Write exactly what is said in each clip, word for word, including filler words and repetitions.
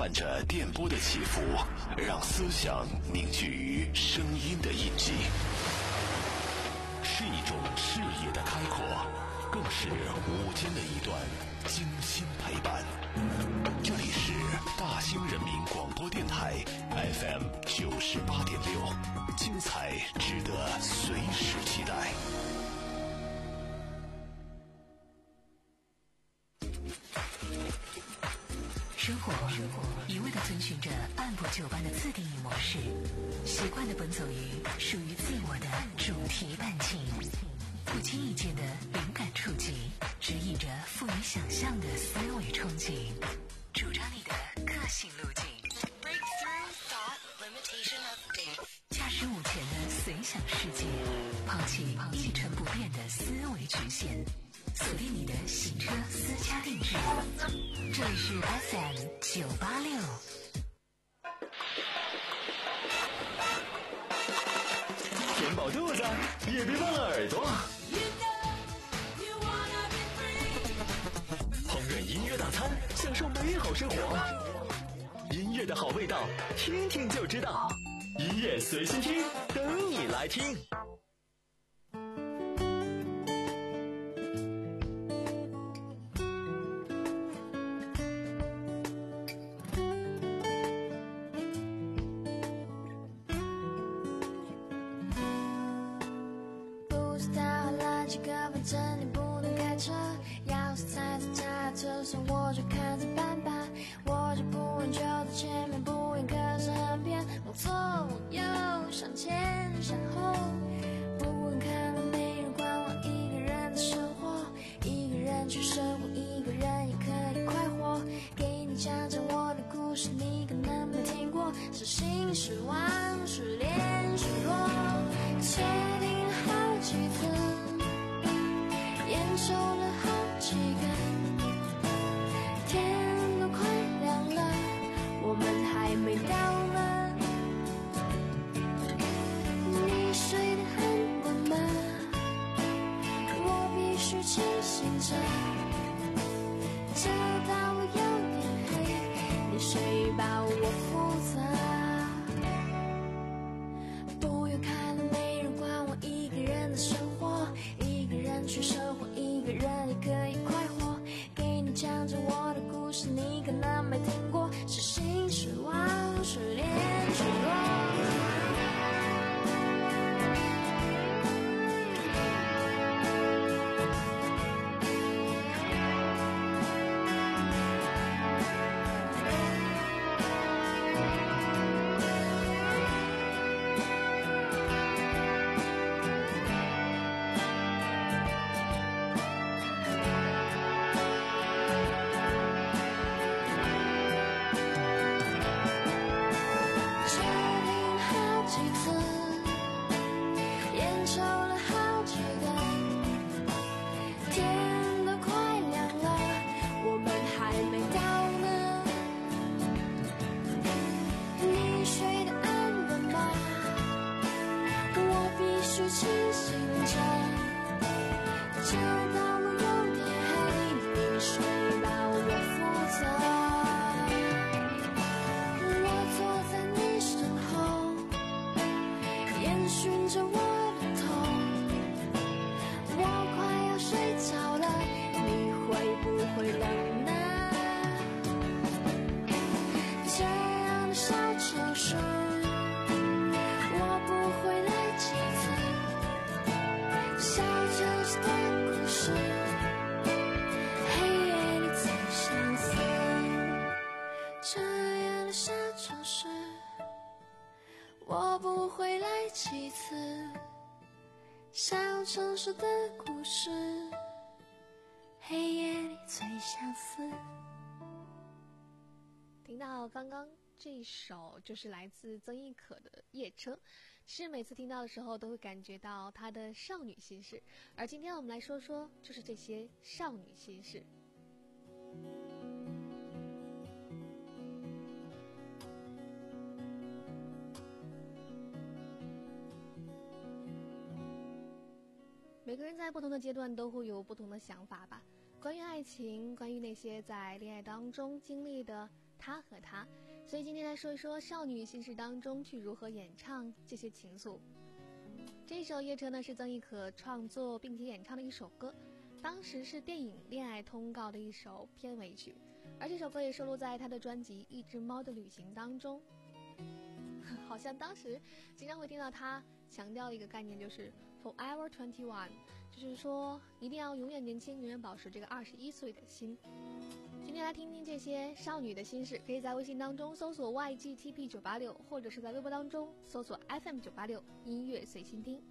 伴着电波的起伏，让思想凝聚于声音的印记，是一种视野的开阔，更是午间的一段精心陪伴。这里是大兴人民广播电台 F M 九十八点六，精彩值得随时期待。 生活一味地遵循着按部就班的自定义模式，习惯地奔走于属于自我的主题伴境，不经意间的灵感触及，指引着富于想象的思维憧憬，主张你的个性路径。驾驶午前的随想世界，抛弃一成不变的思维局限，锁定你的行车私家定制。这里是 F M 九八六。 填饱肚子，也别忘了耳朵。烹饪音乐大餐，享受美好生活。音乐的好味道，听听就知道。音乐随心听，等你来听。 不知道了几个，反正你不能开车，钥匙踩在他车上，我就看着办吧。我就不问就在前面，不严苛是很偏，往左往右，向前向后，不问看了没人管我一个人的生活，一个人去生活，一个人也可以快活。给你讲讲我的故事，你可能没听过，是心是望是恋是落，确定了好几次，验收了好几个，天都快亮了，我们还没到呢。你睡得很晚吗？我必须清醒着，这道路有点黑，你睡吧，我负责。不用看了没人管我一个人的生活，一个人去生活，一个人也可以快活。给你讲讲我的故事，你可能没听过，是心是望是恋是落。我不会来几次，小城市的故事，黑夜里最相似。 听到刚刚这一首就是来自曾轶可的《夜车》，其实每次听到的时候都会感觉到她的少女心事，而今天我们来说说就是这些少女心事。每个人在不同的阶段都会有不同的想法吧，关于爱情，关于那些在恋爱当中经历的他和他。所以今天来说一说少女心事当中去如何演唱这些情愫。这首《夜车》呢是曾轶可创作并且演唱的一首歌，当时是电影《恋爱通告》的一首片尾曲，而这首歌也收录在她的专辑《一只猫的旅行》当中。好像当时经常会听到她强调一个概念，就是 Forever twenty-one， 就是说一定要永远年轻，永远保持这个二十一岁的心。今天来听听这些少女的心事，可以在微信当中搜索 Y G T P 九八六， 或者是在微博当中搜索 F M 九八六音乐随心听。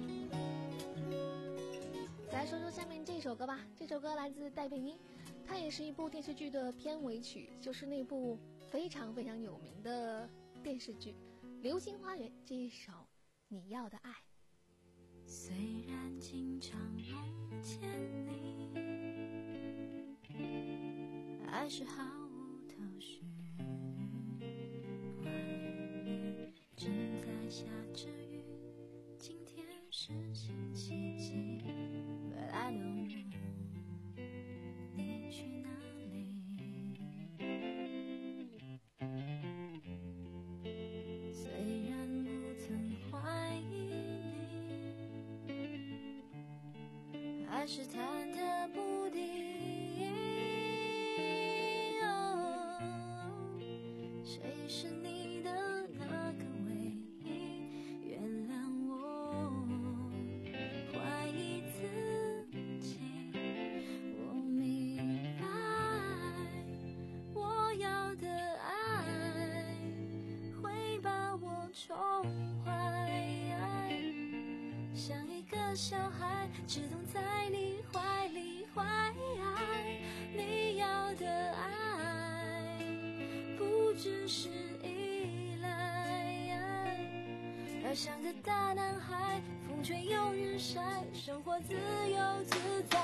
再来说说下面这首歌吧，这首歌来自戴佩妮，它也是一部电视剧的片尾曲，就是那部非常非常有名的电视剧《流星花园》这一首你要的爱。 虽然经常梦见你，还是毫无头绪，外面正在下着雨，今天是星期几 But I don't know 你去哪里。虽然不曾怀疑你，还是忐忑不定，谁是你的那个唯一？原谅我怀疑自己，我明白我要的爱会把我宠坏，像一个小孩只懂在你怀里怀你要的爱不只是依赖，要像个大男孩，风吹又日晒，生活自由自在。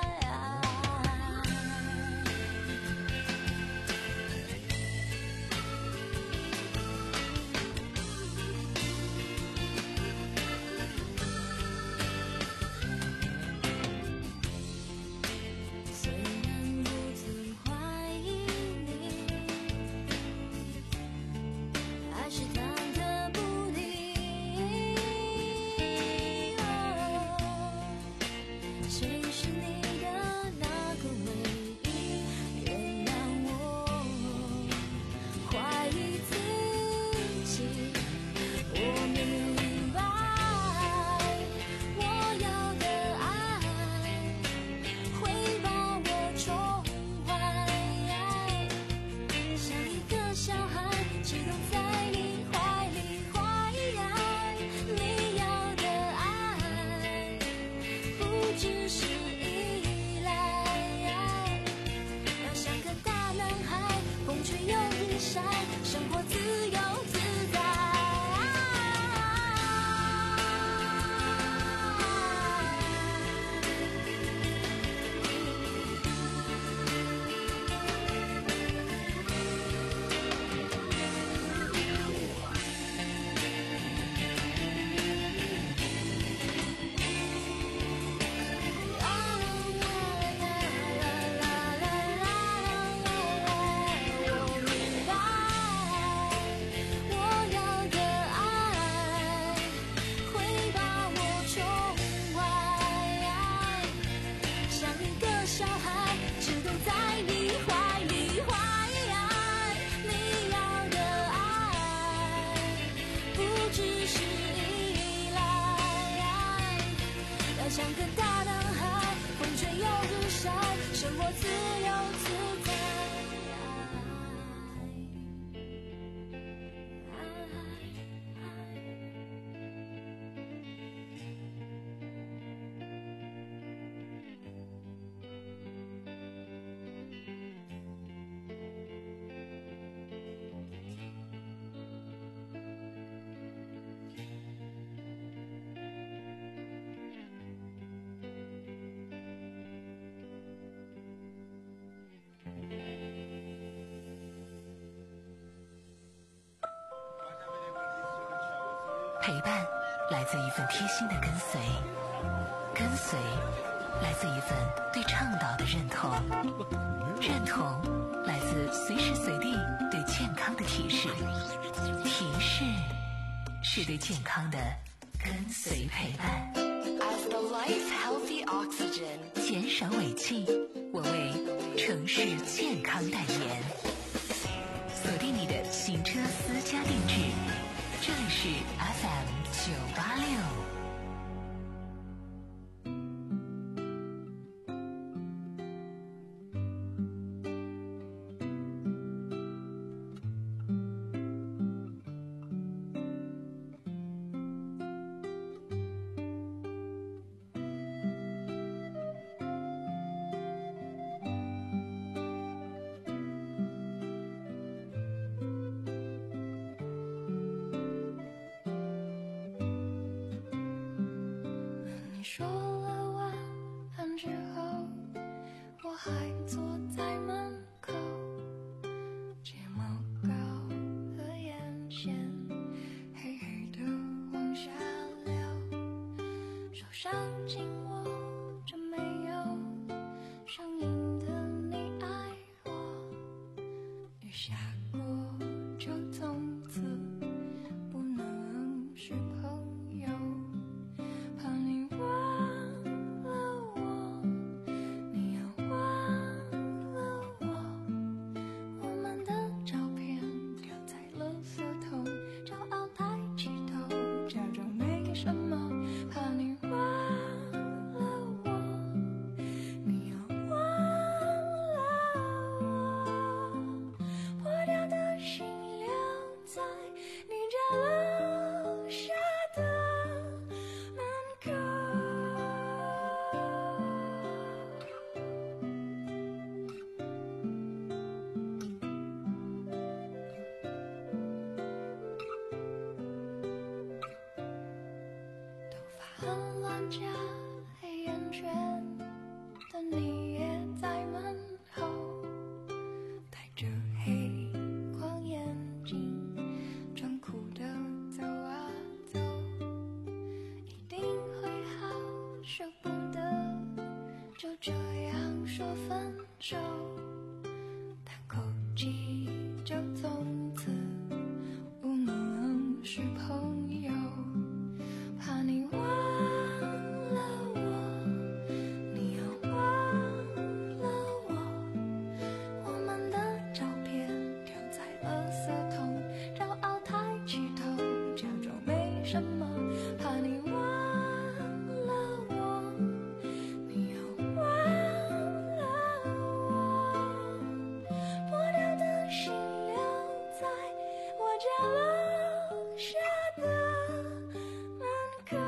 陪伴来自一份贴心的跟随，跟随来自一份对倡导的认同，认同来自随时随地的提示，提示是对健康的跟随陪伴。As the life healthy oxygen， 减少尾气，我为城市健康代言。锁定你的行车私家定制，这里是 F M 九八六。 你说了晚安之后，我还坐在门口，睫毛膏和眼线黑黑的往下流，手上紧握着没有声音的你爱我，雨下过就从此不能是朋友，怕你忘了我，你要忘了我，我们的照片掉在垃圾桶，骄傲抬起头，假装没什么，怕你忘了我，你要忘了我，破掉的心留在你家楼下的门口。头发很乱加黑眼圈的你也在门后，戴着黑框眼镜，装酷的走啊走，一定会好，舍不得就这样说分手，叹口气就从此不能是朋友，怕你忘了我，你要忘了我，我们的照片掉在垃圾桶，骄傲抬起头，假装没什么，怕你忘了我，你要忘了我，破掉的心留在我家楼下的门口。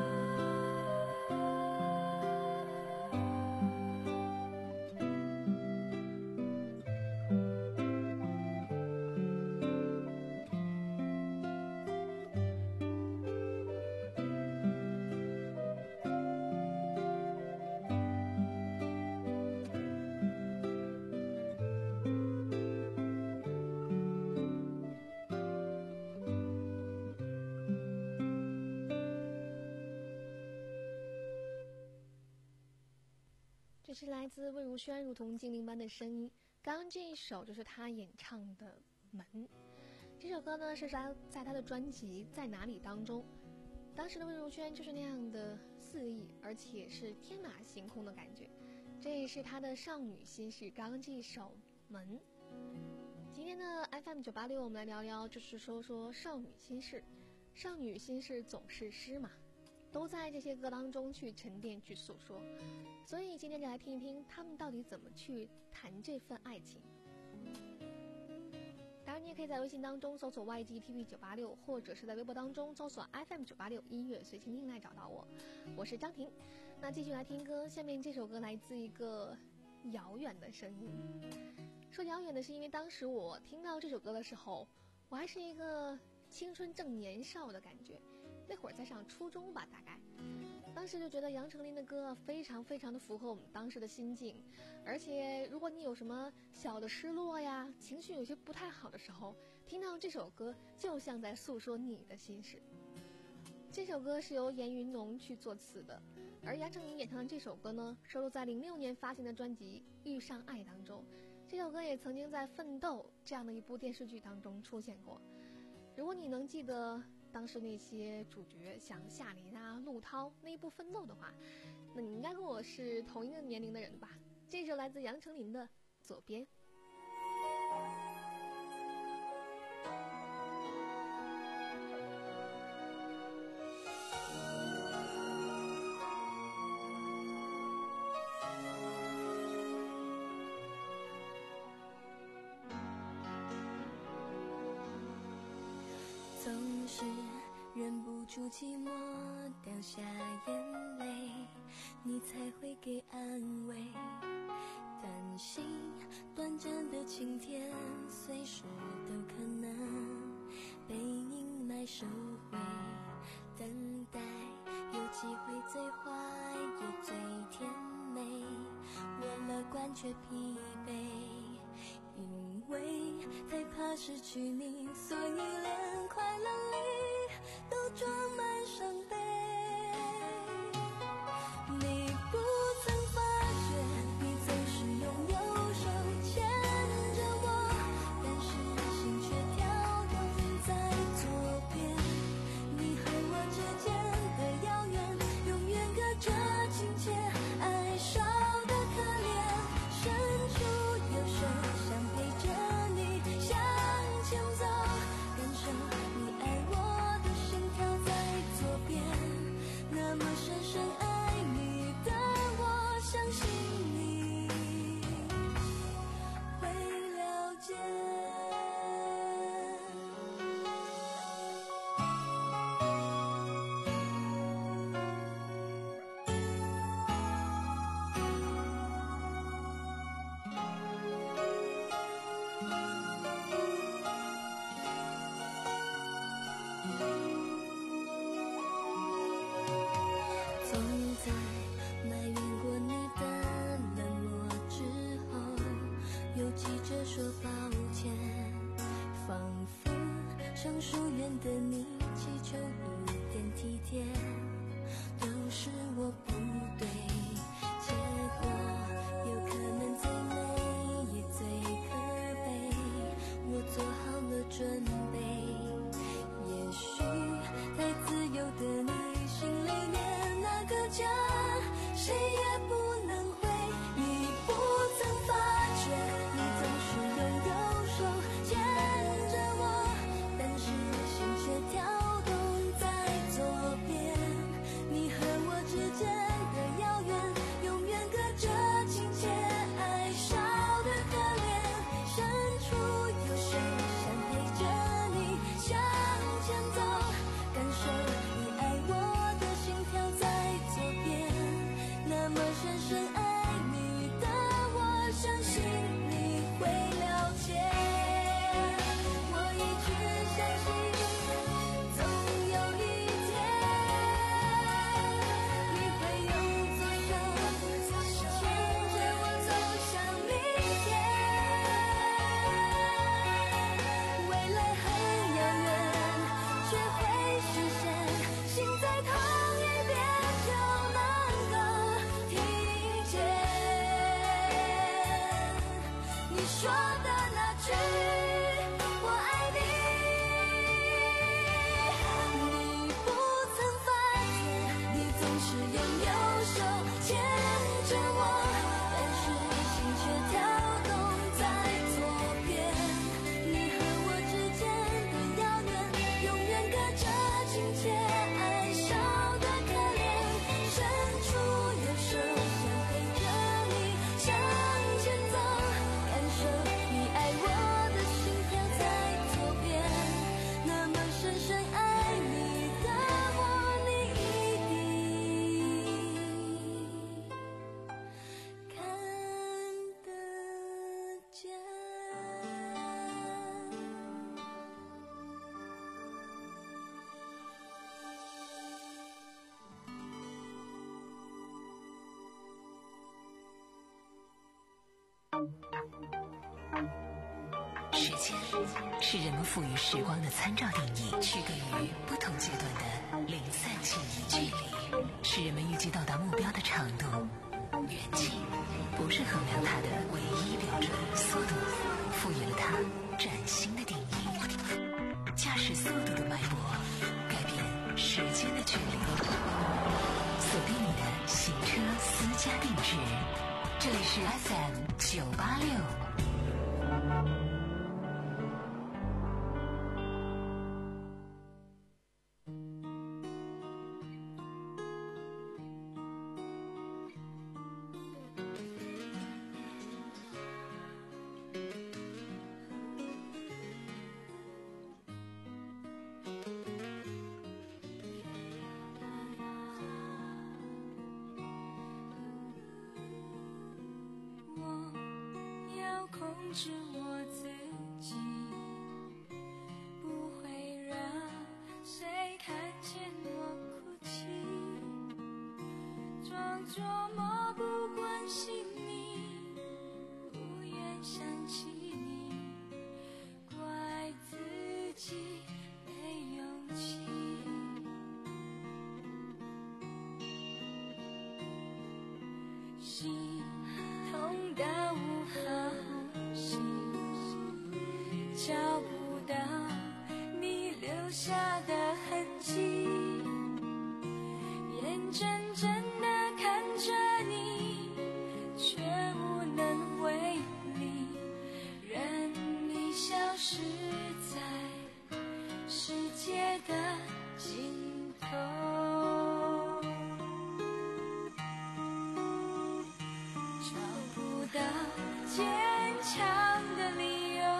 这是来自魏如萱如同精灵般的声音，刚刚这一首就是她演唱的《门》。这首歌呢是在在她的专辑《在哪里》当中，当时的魏如萱就是那样的肆意，而且是天马行空的感觉。这也是她的少女心事，刚刚这一首《门》。今天的 F M 九八六，我们来聊聊，就是说说少女心事。少女心事总是诗嘛，都在这些歌当中去沉淀去诉说，所以今天就来听一听他们到底怎么去谈这份爱情。当然你也可以在微信当中搜索 Y G T V 九八六，或者是在微博当中搜索 F M 九八六音乐随心听来找到我，我是张婷。那继续来听歌，下面这首歌来自一个遥远的声音。说遥远的是因为当时我听到这首歌的时候，我还是一个青春正年少的感觉，那会儿在上初中吧，大概当时就觉得杨丞琳的歌非常非常的符合我们当时的心境，而且如果你有什么小的失落呀，情绪有些不太好的时候，听到这首歌就像在诉说你的心事。这首歌是由严云农去作词的，而杨丞琳演唱的这首歌呢，收录在零六年发行的专辑《遇上爱》当中。 这首歌也曾经在《奋斗》这样的一部电视剧当中出现过。如果你能记得当时那些主角像夏琳啊、陆涛那一部《奋斗》的话，那你应该跟我是同一个年龄的人吧。这首来自杨丞琳的《左边》。 总是忍不住寂寞掉下眼泪，你才会给安慰。担心短暂的晴天随时都可能被阴霾收回，等待有机会最坏也最甜美，我乐观却疲惫，因为太怕失去你，所以连快乐里都装满伤悲。你不曾发觉，你总是用右手牵着我，但是心却跳动在左边。你和我之间的遥远，永远隔着亲切，爱少的可怜，伸出右手想陪着你向前走，感受你爱我的心跳在左边，那么深深爱你的我，相信你会了解。总在埋怨过你的冷漠之后，又急着说抱歉，仿佛上疏远的你祈求一点体贴，都是我不对，结果有可能最美也最可悲，我做好了准备，也许太自由的你心里面那个家，谁也不能回。你不曾发觉，你总是用右手牵着我，但是心却跳动在左边。你和我之间的遥远，永远隔着亲切，爱少的可怜，伸出右手想陪着你向前走，感受你爱我的心跳在左边，那么深深爱你的我，相信你会了解。我一直相信，总有一天，你会用左手牵着我走向明天。未来很遥远，却会实现，心在同一边就能够听见你说的那句我爱你。你不曾发觉，你总是用右手牵着我，但是心却跳动在左边。你和我之间的遥远，永远隔着亲切，爱少的可怜，伸出右手想陪着你向前走，感受你爱我的心跳在左边，那么深深爱你的我，你一定看得见。 时间是人们赋予时光的参照定义，区隔于不同阶段的零散迁移距离，是人们预计到达目标的长度。 元气不是衡量它的唯一标准，速度赋予了它崭新的定义。驾驶速度的脉搏，改变时间的距离。锁定你的行车私家定制，这里是 F M 九八六。 是我自己，不会让谁看见我哭泣，装作漠不关心你，不愿想起你，怪自己没勇气，心痛到无法找不到你留下的痕迹，眼睁睁地看着你，却无能为力，任你消失在世界的尽头，找不到坚强的理由，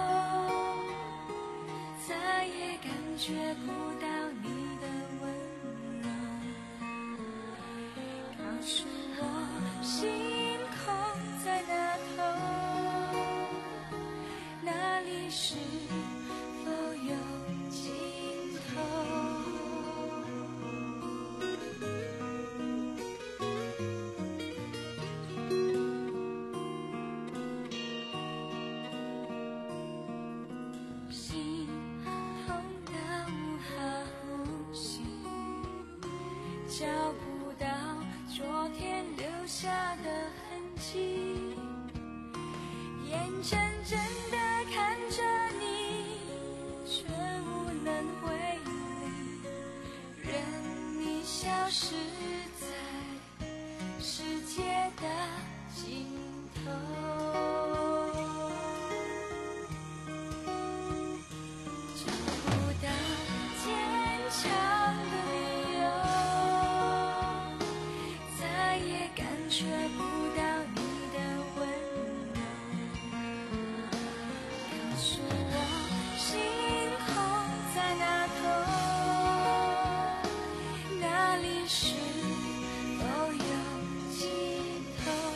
觉不到你的温柔，告诉我星空在那头，那里是否有尽头。找不到昨天留下的痕迹，眼睁睁地看着你，却无能为力，任你消失在世界的尽头，找不到坚强的理由，却不到你的温柔，告诉我星空在那头，那里是否有尽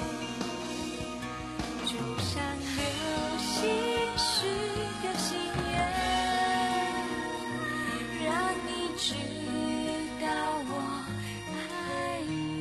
头，就像流星许个心愿，让你知道我爱你。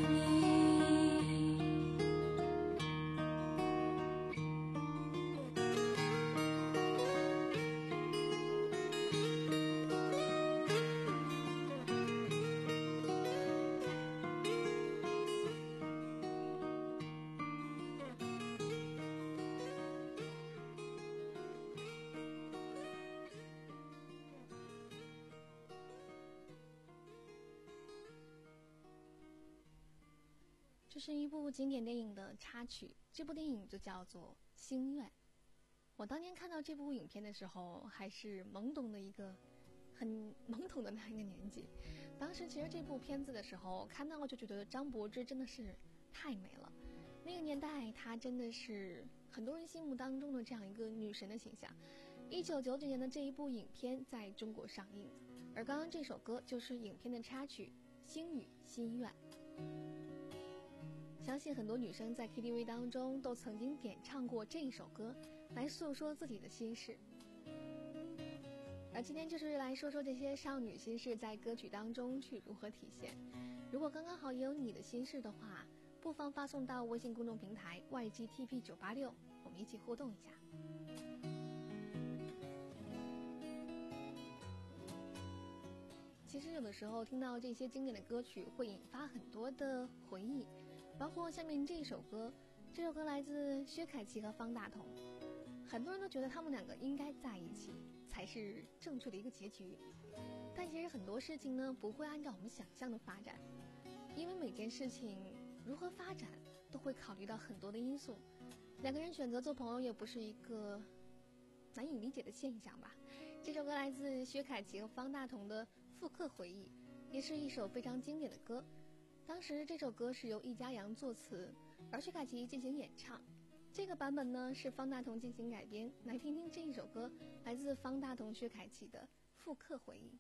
这是一部经典电影的插曲，这部电影就叫做《心愿》。我当年看到这部影片的时候，还是懵懂的一个很懵懂的那一个年纪。当时其实这部片子的时候看到就觉得张柏芝真的是太美了，那个年代她真的是很多人心目当中的这样一个女神的形象。一九九九年的这一部影片在中国上映，而刚刚这首歌就是影片的插曲《星语心愿》。相信很多女生在 K T V 当中都曾经点唱过这一首歌，来诉说自己的心事。而今天就是来说说这些少女心事在歌曲当中去如何体现。如果刚刚好也有你的心事的话，不妨发送到微信公众平台 Y G T P 九八六，我们一起互动一下。其实有的时候听到这些经典的歌曲会引发很多的回忆， 包括下面这一首歌，这首歌来自薛凯琪和方大同。很多人都觉得他们两个应该在一起才是正确的一个结局，但其实很多事情呢不会按照我们想象的发展，因为每件事情如何发展都会考虑到很多的因素。两个人选择做朋友也不是一个难以理解的现象吧。这首歌来自薛凯琪和方大同的《复刻回忆》，也是一首非常经典的歌。当时这首歌是由易家扬作词，而薛凯琪进行演唱。这个版本呢是方大同进行改编，来听听这一首歌，来自方大同薛凯琪的《复刻回忆》。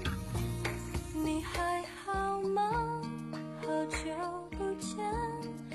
你还好吗？好久不见，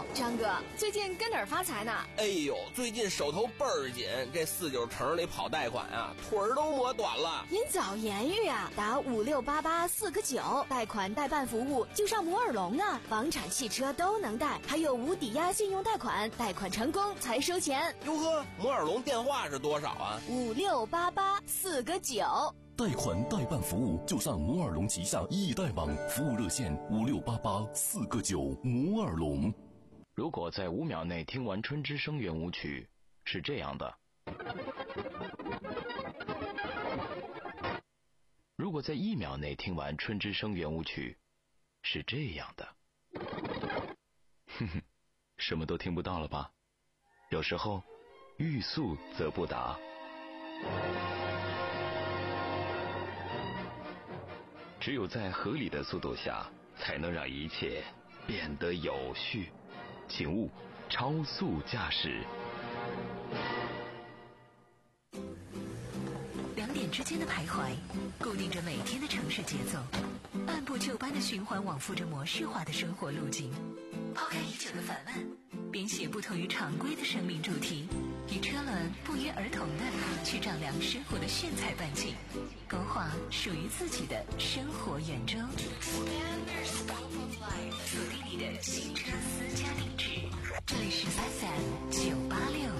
张哥，最近跟哪儿发财呢？ 哎呦，最近手头倍儿紧，这四九城里跑贷款啊，腿儿都磨短了。 您早言语啊，打五六八八四个九，贷款代办服务就上摩尔龙呢，房产、汽车都能贷，还有无抵押信用贷款，贷款成功才收钱。 哟呵，摩尔龙电话是多少啊？ 五六八八四个九。 贷款代办服务就上摩尔龙旗下易贷网，服务热线五六八八四个九。摩尔龙。 如果在五秒内听完《春之声》圆舞曲，是这样的；如果在一秒内听完《春之声》圆舞曲，是这样的。哼哼，什么都听不到了吧？有时候，欲速则不达。只有在合理的速度下，才能让一切变得有序。请勿超速驾驶。 两点之间的徘徊，固定着每天的城市节奏，按部就班的循环往复着模式化的生活路径。抛开已久的烦闷，编写不同于常规的生命主题，与车轮不约而同的去丈量生活的炫彩半径，勾画属于自己的生活圆周。锁定你的新车私家定制，这里是 F M 九八六。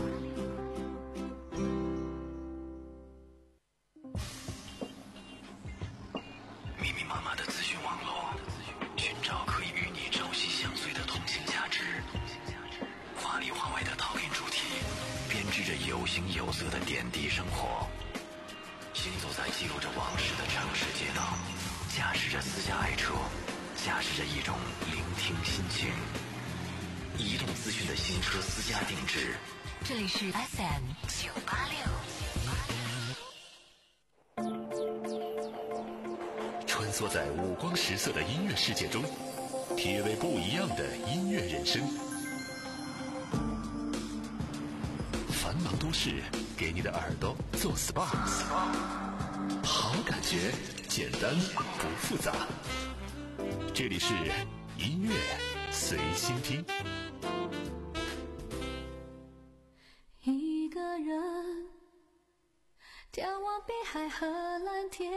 密密麻麻的资讯网络，寻找可以与你朝夕相随的同性价值。华里华外的讨论主题，编织着有形有色的点滴生活。行走在记录着往事的城市街道，驾驶着私家爱车，驾驶着一种聆听心情。移动资讯的新车私家定制， 这里是 F M 九八六。 穿梭在五光十色的音乐世界中，体味不一样的音乐人生。繁忙都市给你的耳朵做 S P A， 好感觉，简单不复杂。这里是音乐随心听。 一个人眺望碧海和蓝天，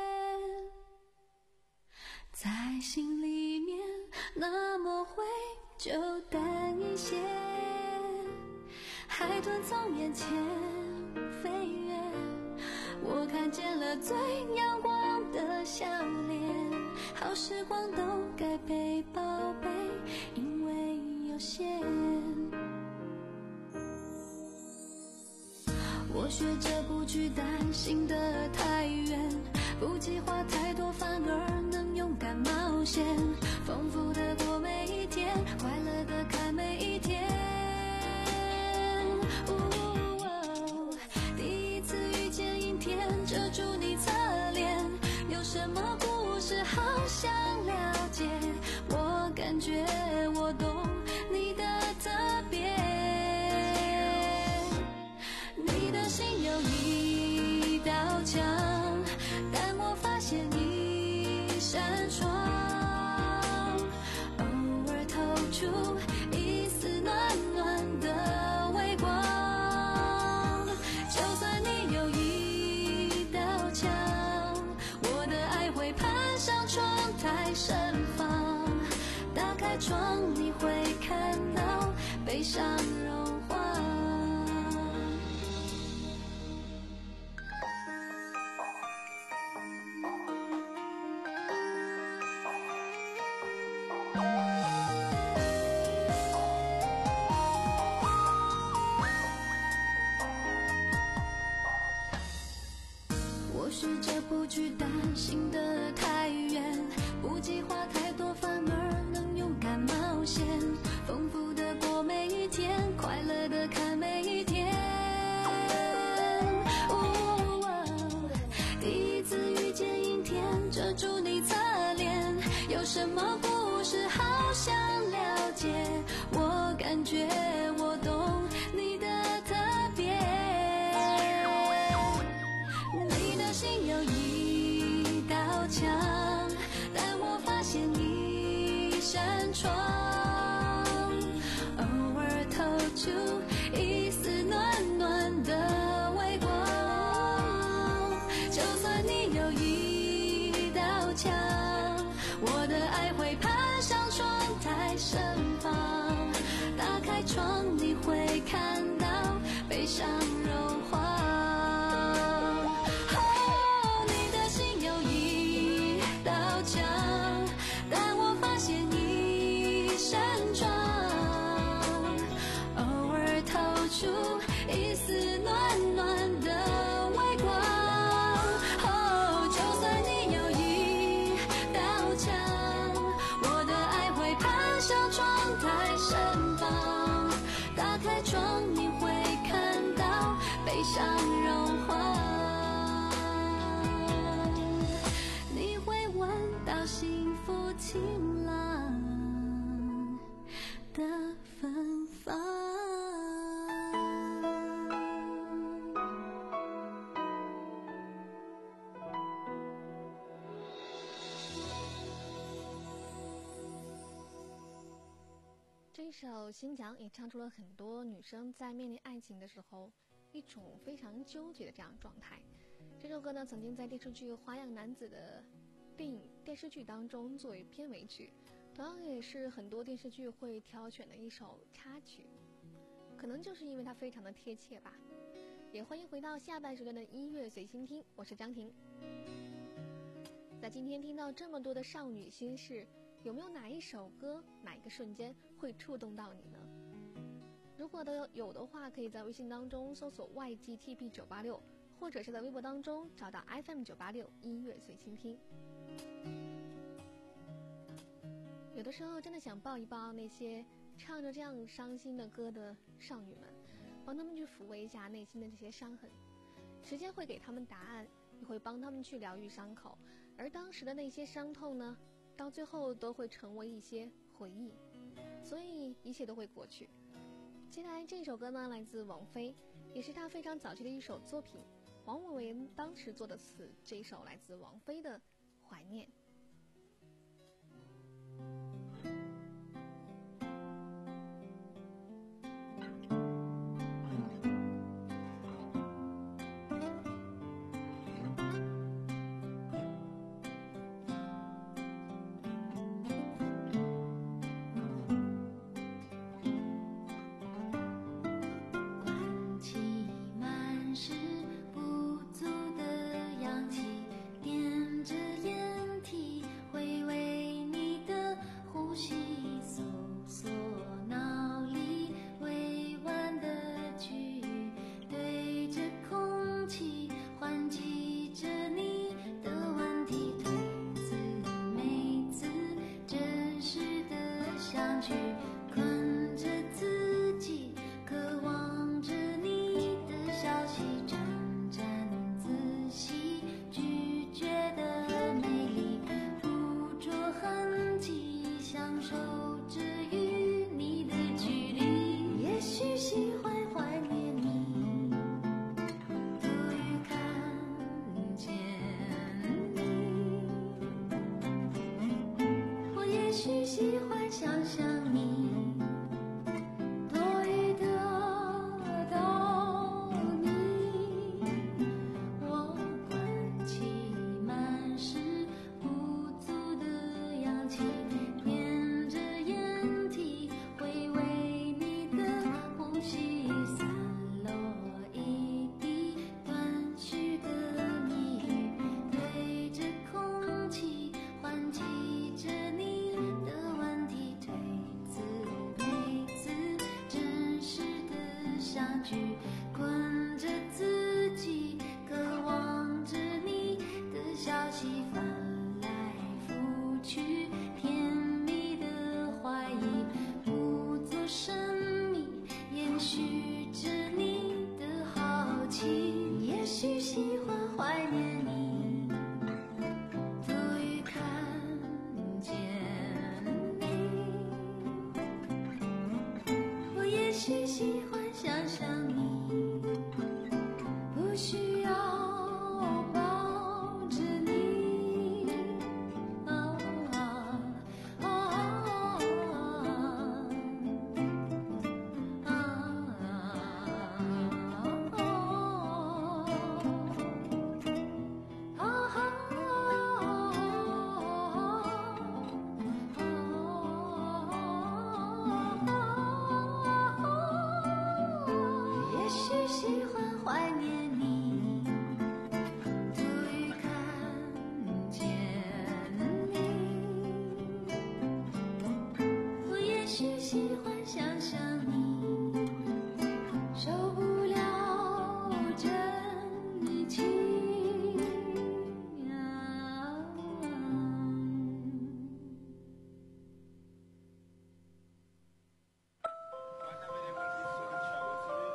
在心里面那么灰就淡一些，海豚从眼前飞跃，我看见了最阳光的笑脸，好时光都该被宝贝，因为有限。我学着不去担心的太远，不计划太多，反而能勇敢冒险，丰富的过每一天，快乐的看每一天。哦，第一次遇见阴天，遮住你侧脸，有什么故事好想了解，我感觉我懂你的特别。你的心有一道墙，但我发现一扇窗，偶尔透出一丝暖暖的微光。就算你有一道墙，我的爱会攀上窗台盛放，打开窗你会看到悲伤融化。我试着不去担心的太远，不计划太多，反而能勇敢冒险，丰富的过每一天，快乐的看每一天。哦，第一次遇见阴天，遮住你侧脸，有什么故事好想了解，我感觉我懂你的特别。你的心有一道墙，但我发现一扇窗， 方，打开窗你会看到悲伤融化，你会闻到幸福晴朗的芬芳。 这首《新娘》也唱出了很多女生在面临爱情的时候一种非常纠结的这样状态。这首歌呢，曾经在电视剧《花样男子》的电影电视剧当中作为片尾曲，同样也是很多电视剧会挑选的一首插曲，可能就是因为它非常的贴切吧。也欢迎回到下半时段的音乐随心听，我是张婷。在今天听到这么多的少女心事，有没有哪一首歌哪一个瞬间会触动到你呢？如果都有的话，可以在微信当中搜索 Y G T P 九八六，或者是在微博当中找到 F M 九八六音乐随心听。有的时候真的想抱一抱那些唱着这样伤心的歌的少女们，帮他们去抚慰一下内心的这些伤痕。时间会给他们答案，也会帮他们去疗愈伤口，而当时的那些伤痛呢，到最后都会成为一些回忆，所以一切都会过去。接下来这首歌呢，来自王菲，也是她非常早期的一首作品，王伟文当时做的词。这一首来自王菲的《怀念》。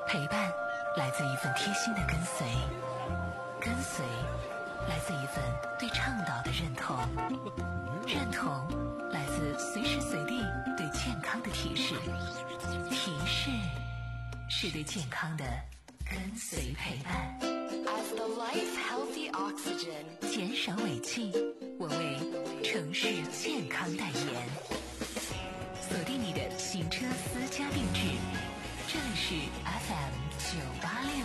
陪伴来自一份贴心的跟随，跟随来自一份对倡导的认同，认同来自随时随地对健康的提示，提示是对健康的跟随陪伴。 As the life healthy oxygen， 减少尾气，我为城市健康代言。锁定你的行车私家定制，这里是 F M 九八六。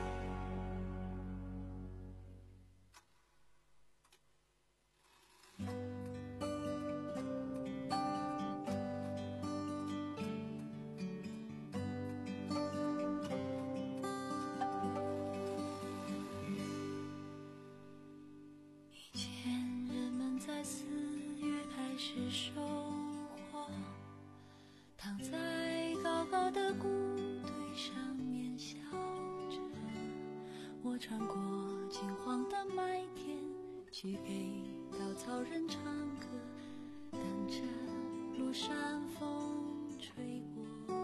我穿过金黄的麦田，去给稻草人唱歌，等着落山风吹过。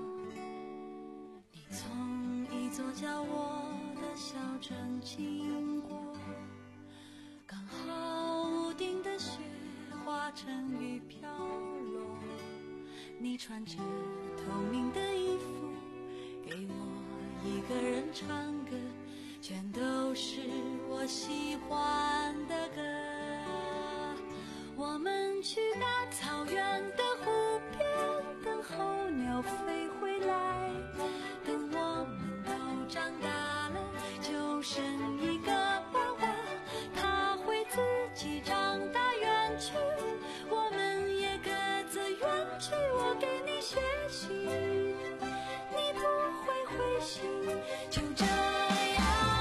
你从一座叫我的小镇经过，刚好屋顶的雪化成雨飘落。你穿着透明的衣服，给我一个人唱歌，全都是我喜欢的歌。我们去大草原的湖边，等候鸟飞回来，等我们都长大了，就剩一个娃娃，他会自己长大远去，我们也各自远去。我给你写信，你不会回信，就这样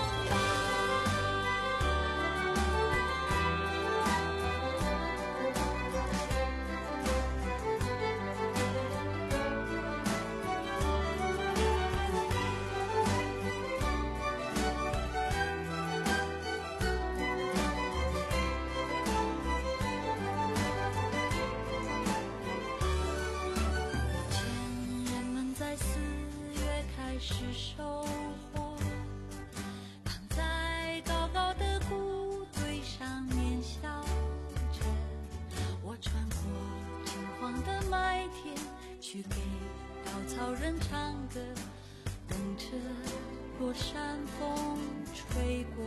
是收获，躺在高高的谷堆上面笑着。我穿过金黄的麦田，去给稻草人唱歌，等着落山风吹过。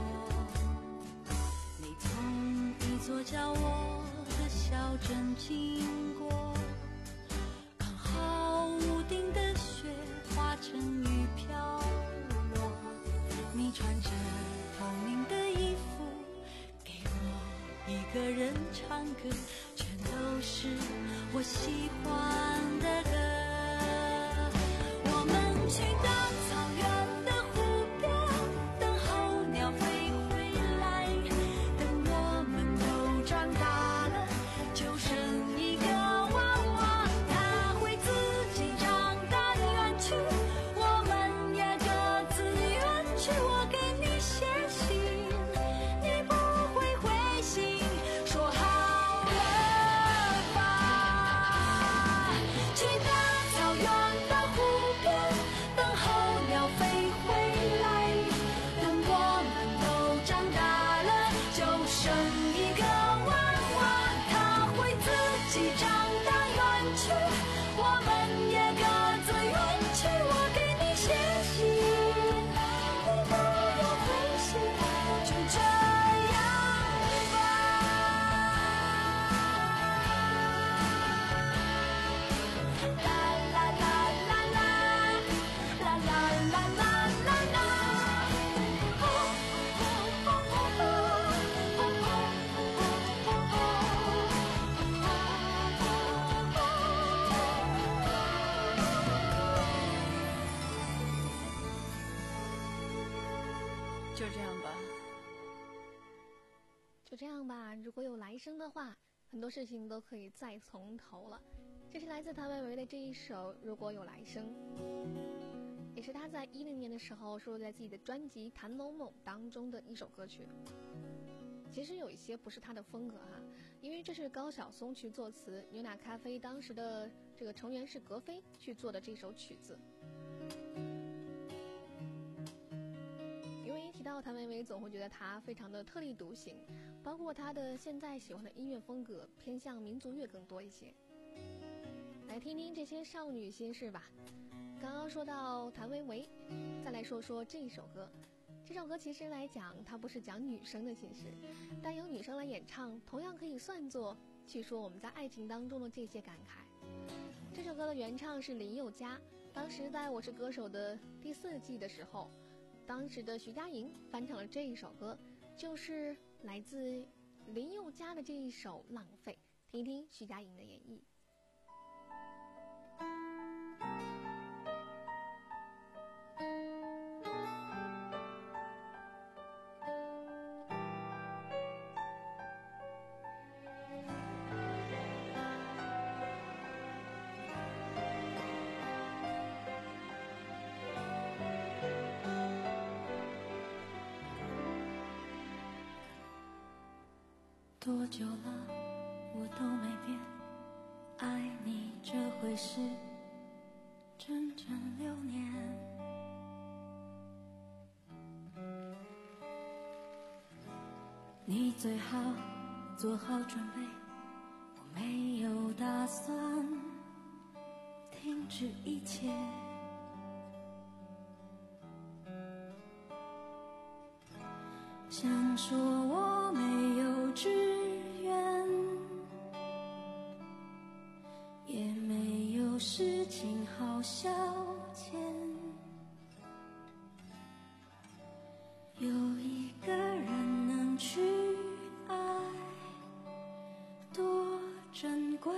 你从一座叫我的小镇经过，刚好屋顶的雪化成雨飘落。你穿着透明的衣服，给我一个人唱歌，全都是我喜欢的歌。我们去大草原的湖边，等候鸟飞回来，等我们都长大了，就剩一个娃娃，他会自己长大远去，我们也各自远去。我给你写信，你不会回信，说好了吧。去大草原的湖边，等候鸟飞回来，等我们都长大了，就剩一个娃娃，他会自己长大远去，我们也各自远去。我给你写信，你不用回信，就这样吧。啦啦啦啦啦，啦啦啦啦啦啦。哦哦哦哦哦就这样吧，就这样吧。如果有来生的话，很多事情都可以再从头了。这是来自谭维维的这一首《如果有来生》，也是他在一零年的时候收录在自己的专辑《谭某某》当中的一首歌曲。其实有一些不是他的风格哈，因为这是高晓松去作词，牛奶咖啡当时的这个成员是格飞去做的这首曲子。 提到谭维维，总会觉得她非常的特立独行，包括她的现在喜欢的音乐风格偏向民族乐更多一些。来听听这些少女心事吧。刚刚说到谭维维，再来说说这一首歌。这首歌其实来讲，它不是讲女生的心事，但由女生来演唱，同样可以算作去说我们在爱情当中的这些感慨。这首歌的原唱是林宥嘉，当时在我是歌手的第四季的时候，当时的徐佳莹翻唱了这一首歌，就是来自林宥嘉的这一首《浪费》，听一听徐佳莹的演绎。 多久了，我都没变，爱你这回事，整整六年。你最好做好准备，我没有打算停止一切。想说我没有志愿，也没有事情好消遣，有一个人能去爱，多珍贵。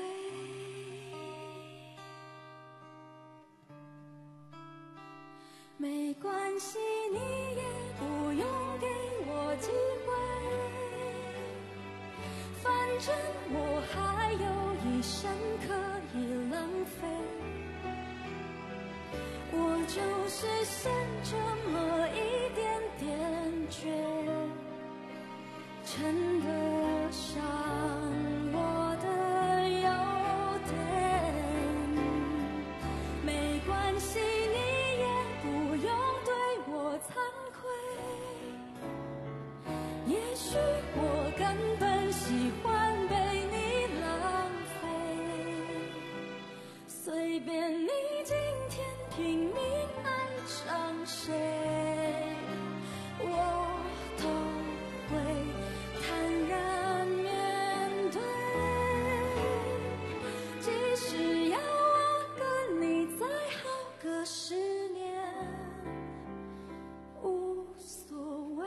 没关系，你也不用给我机会，反正我还有一生可以浪费。我就是剩这么一点点倔，称得上我的优点。没关系，你也不用对我惭愧，也许我根本喜欢被你浪费。随便你今天拼命爱上谁，我都会坦然面对。即使要我跟你再好个十年，无所谓。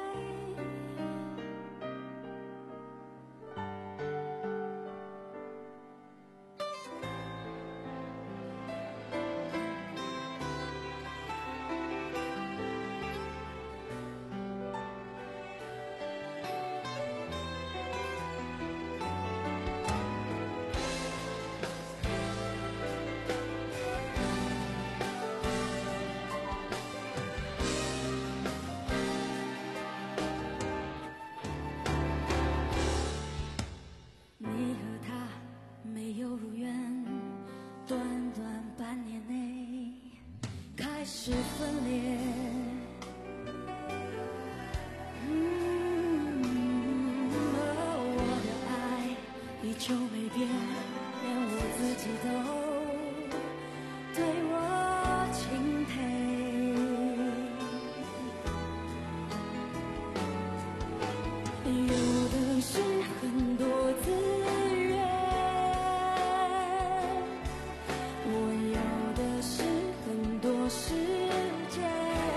你和他没有如愿，短短半年内开始分裂。嗯，我的爱依旧没变，连我自己都对我钦佩。有的是很多资源，我有的是很多时间。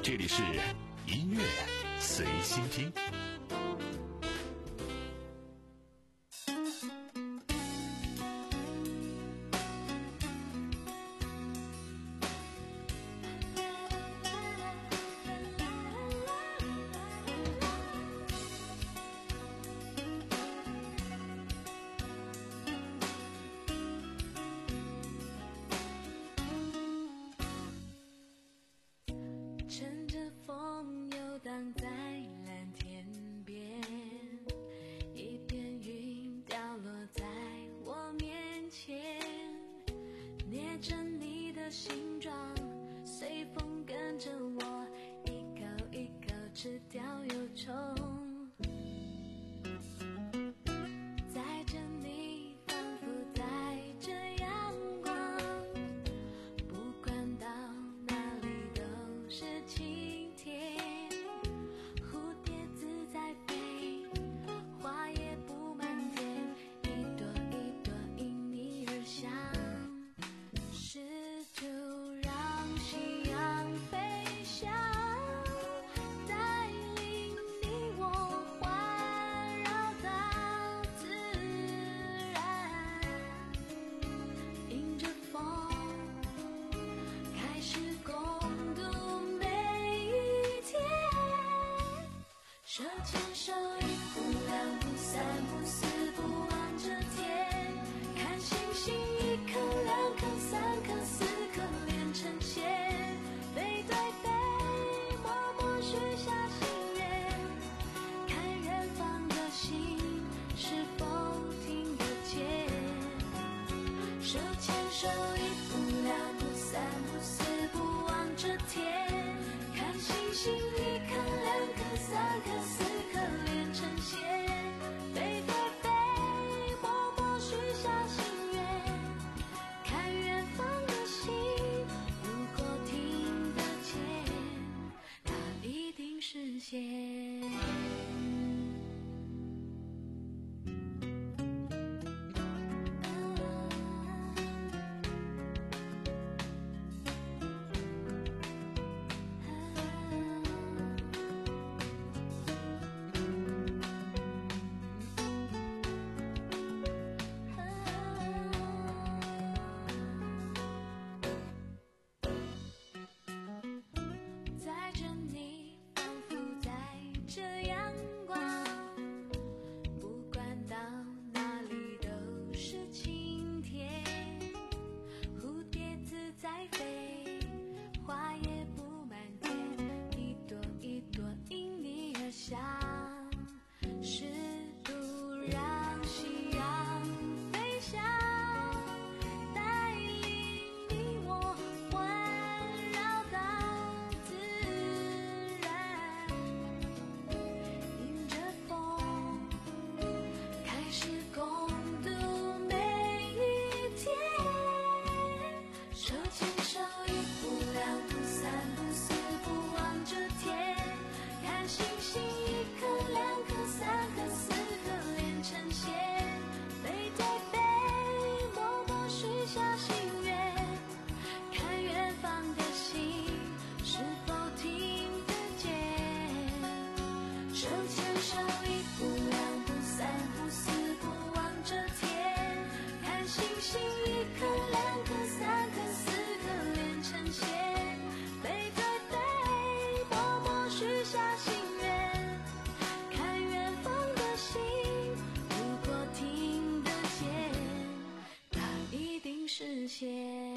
这里是音乐随心听。 乘着风游荡在蓝天边，一片云掉落在我面前，捏着你的形状，随风跟着我一口一口吃掉忧愁，载着你仿佛载着阳光，不管到哪里都是晴天，蝴蝶自在飞，花也布满天，一朵一朵因你而香，试图让夕阳飞翔，带领你我环绕到自然，迎着风开始共度每一天，手牵手一步两步三步四步望着天，看星星一颗两颗三颗四颗连成线，背对背默默许下心愿，看远方的心是否听得见，手牵手一步两步三步四步望着天，看星星一颗两颗三颗四颗连成线，背对背默默许下心愿，看远方的心如果听得见，它一定实现。载着你仿佛载着阳光，不管到哪里都是晴天，蝴蝶自在飞，花也布满天，一朵一朵因你而香，试图让夕阳飞翔，带领你我环绕到自然，迎着风开始共度每一天，手牵手一步两步三步四步望着天，看星星一颗两颗三颗四颗连成线，背对背默默许下心愿，看远方的心是否听得见，手牵手一步两步三步四步望着天，看星星一颗两颗三颗四颗连成线，背对背默默许下心愿，看远方的心如果听得见，它一定实现。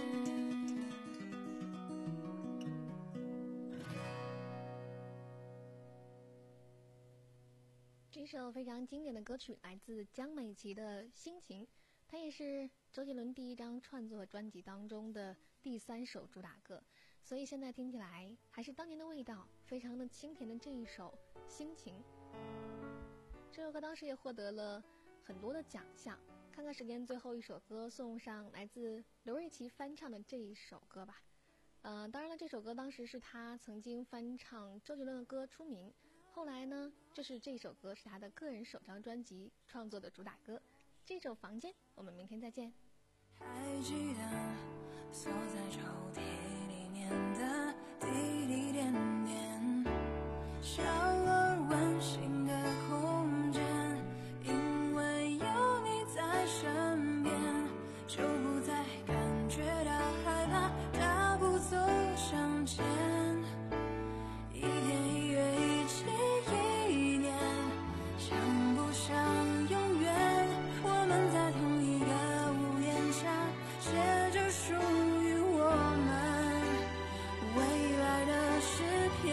这首非常经典的歌曲来自江美琪的《心情》，它也是周杰伦第一张创作专辑当中的第三首主打歌，所以现在听起来还是当年的味道，非常的清甜的这一首《心情》。这首歌当时也获得了很多的奖项。看看时间，最后一首歌送上来自刘瑞琦翻唱的这一首歌吧。呃，当然了，这首歌当时是他曾经翻唱周杰伦的歌出名，后来呢，就是这首歌是他的个人首张专辑创作的主打歌。这首《房间》，我们明天再见。 还记得锁在抽屉里面的滴滴点点，小而温馨的空间，因为有你在身边，就不再感觉到害怕，大步走向前。一天一月一季一年，像不像永远？我们在同一个屋檐下，写着属于我们未来的诗篇。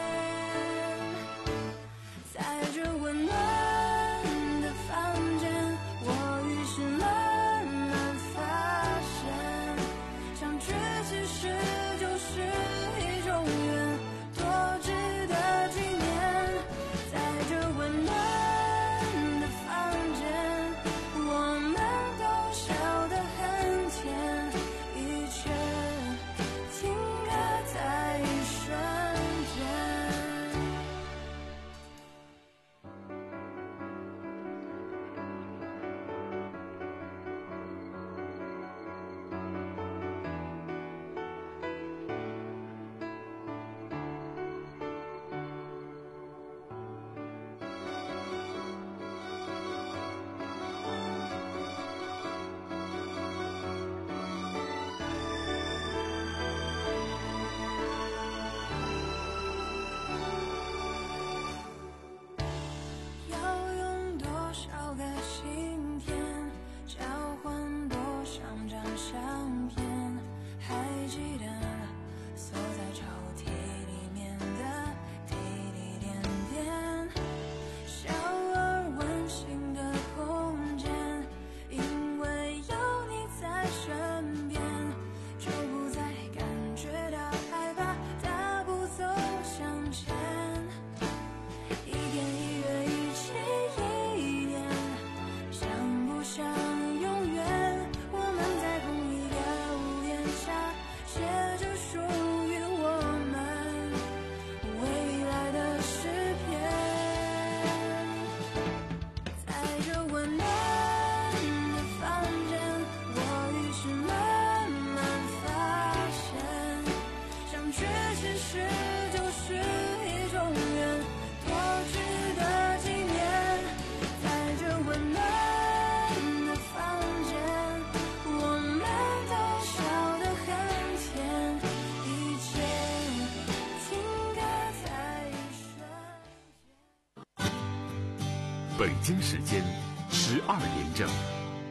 在这温暖的房间，我于是慢慢发现，相聚其实就是一种缘，多值得纪念。在这温暖的房间，我们都笑得很甜，一切停格在一瞬间。要用多少个晴天，交换多少张相片？还记得锁在抽屉里面的滴滴点点，小而温馨的空间，因为有你在身边，就不再感觉到害怕，大步走向前。一天一月一季一年，像不像永远？我们在同一个屋檐下，写着属于我们未来的诗篇。在这温暖的房间，我于是慢慢发现，相聚其实就是一种缘，多值得纪念。在这温暖的房间，我们都笑得很甜，一切停格在一瞬间。 北京时间十二点整。